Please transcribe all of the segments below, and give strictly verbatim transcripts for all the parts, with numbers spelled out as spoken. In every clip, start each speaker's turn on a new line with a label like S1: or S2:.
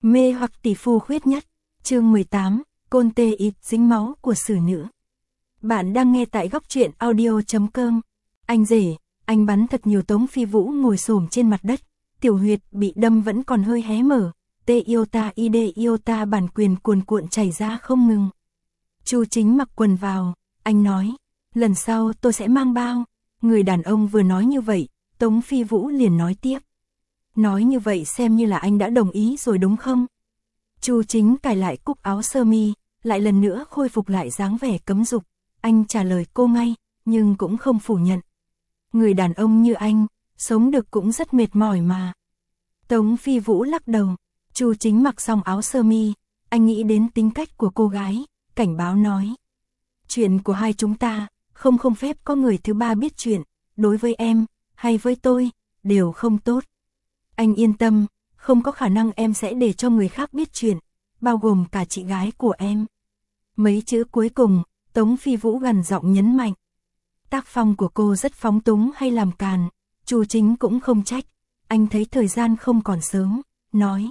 S1: Mê hoặc tỷ phu khuyết nhất. Chương mười tám, Côn Tê Ít dính máu của xử nữ. Bạn đang nghe tại góc truyện audio chấm com. Anh rể, anh bắn thật nhiều. Tống Phi Vũ ngồi xổm trên mặt đất, tiểu huyệt bị đâm vẫn còn hơi hé mở. Tê yêu ta ide yêu ta bản quyền cuồn cuộn chảy ra không ngừng. Chu Chính mặc quần vào, anh nói, lần sau tôi sẽ mang bao. Người đàn ông vừa nói như vậy, Tống Phi Vũ liền nói tiếp. Nói như vậy xem như là anh đã đồng ý rồi đúng không? Chu Chính cài lại cúc áo sơ mi, lại lần nữa khôi phục lại dáng vẻ cấm dục. Anh trả lời cô ngay, nhưng cũng không phủ nhận. Người đàn ông như anh, sống được cũng rất mệt mỏi mà. Tống Phi Vũ lắc đầu. Chu Chính mặc xong áo sơ mi, anh nghĩ đến tính cách của cô gái, cảnh báo nói. Chuyện của hai chúng ta, không không phép có người thứ ba biết chuyện, đối với em, hay với tôi, đều không tốt. Anh yên tâm, không có khả năng em sẽ để cho người khác biết chuyện, bao gồm cả chị gái của em. Mấy chữ cuối cùng, Tống Phi Vũ gằn giọng nhấn mạnh. Tác phong của cô rất phóng túng hay làm càn, Chu Chính cũng không trách. Anh thấy thời gian không còn sớm, nói.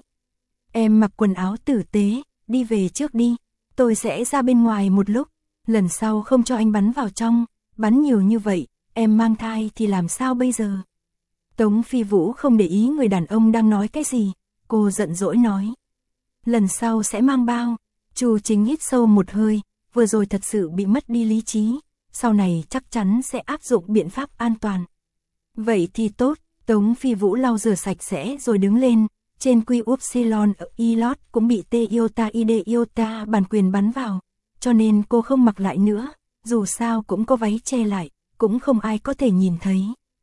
S1: Em mặc quần áo tử tế, đi về trước đi, tôi sẽ ra bên ngoài một lúc, lần sau không cho anh bắn vào trong, bắn nhiều như vậy, em mang thai thì làm sao bây giờ? Tống Phi Vũ không để ý người đàn ông đang nói cái gì, cô giận dỗi nói. Lần sau sẽ mang bao. Chu Chính hít sâu một hơi, vừa rồi thật sự bị mất đi lý trí, sau này chắc chắn sẽ áp dụng biện pháp an toàn. Vậy thì tốt, Tống Phi Vũ lau rửa sạch sẽ rồi đứng lên, trên quy upsilon ở Ilot cũng bị T iota ide iota bản quyền bắn vào, cho nên cô không mặc lại nữa, dù sao cũng có váy che lại, cũng không ai có thể nhìn thấy.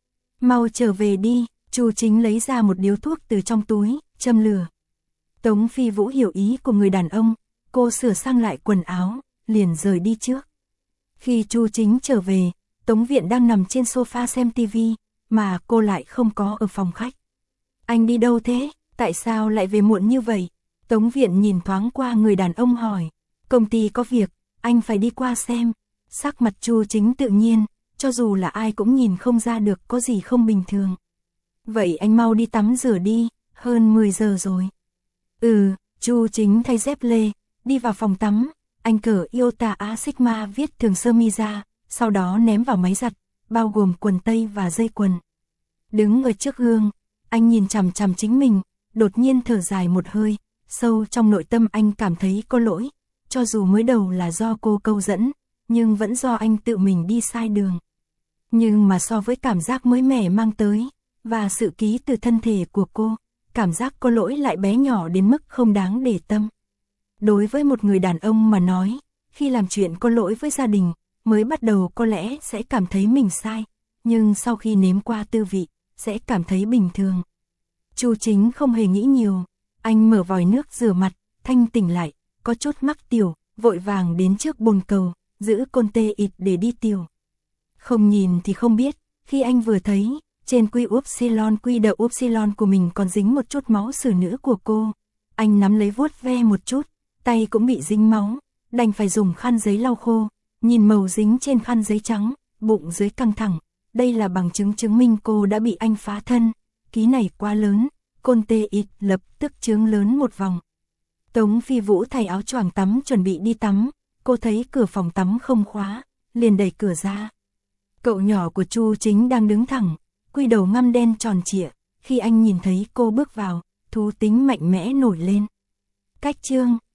S1: Mau trở về đi, Chu Chính lấy ra một điếu thuốc từ trong túi, châm lửa. Tống Phi Vũ hiểu ý của người đàn ông, cô sửa sang lại quần áo, liền rời đi trước. Khi Chu Chính trở về, Tống Viện đang nằm trên sofa xem tivi, mà cô lại không có ở phòng khách. Anh đi đâu thế? Tại sao lại về muộn như vậy? Tống Viện nhìn thoáng qua người đàn ông hỏi. Công ty có việc, anh phải đi qua xem. Sắc mặt Chu Chính tự nhiên, cho dù là ai cũng nhìn không ra được có gì không bình thường. Vậy anh mau đi tắm rửa đi, hơn mười giờ rồi. Ừ, Chu Chính thay dép lê, đi vào phòng tắm, anh cởi Iota A Sigma viết thường sơ mi ra, sau đó ném vào máy giặt, bao gồm quần tây và dây quần. Đứng ở trước gương, anh nhìn chằm chằm chính mình, đột nhiên thở dài một hơi, sâu trong nội tâm anh cảm thấy có lỗi, cho dù mới đầu là do cô câu dẫn, nhưng vẫn do anh tự mình đi sai đường. Nhưng mà so với cảm giác mới mẻ mang tới, và sự ký từ thân thể của cô, cảm giác có lỗi lại bé nhỏ đến mức không đáng để tâm. Đối với một người đàn ông mà nói, khi làm chuyện có lỗi với gia đình, mới bắt đầu có lẽ sẽ cảm thấy mình sai, nhưng sau khi nếm qua tư vị, sẽ cảm thấy bình thường. Chu Chính không hề nghĩ nhiều, anh mở vòi nước rửa mặt, thanh tỉnh lại, có chút mắc tiểu, vội vàng đến trước bồn cầu, giữ Côn Tê Ít để đi tiểu. Không nhìn thì không biết, khi anh vừa thấy, trên quy upsilon quy đậu upsilon của mình còn dính một chút máu xử nữ của cô. Anh nắm lấy vuốt ve một chút, tay cũng bị dính máu, đành phải dùng khăn giấy lau khô, nhìn màu dính trên khăn giấy trắng, bụng dưới căng thẳng. Đây là bằng chứng chứng minh cô đã bị anh phá thân, ký này quá lớn, Côn Tê Ít lập tức chướng lớn một vòng. Tống Phi Vũ thay áo choàng tắm chuẩn bị đi tắm, cô thấy cửa phòng tắm không khóa, liền đẩy cửa ra. Cậu nhỏ của Chu Chính đang đứng thẳng, quy đầu ngăm đen tròn trịa, khi anh nhìn thấy cô bước vào, thú tính mạnh mẽ nổi lên. Cách chương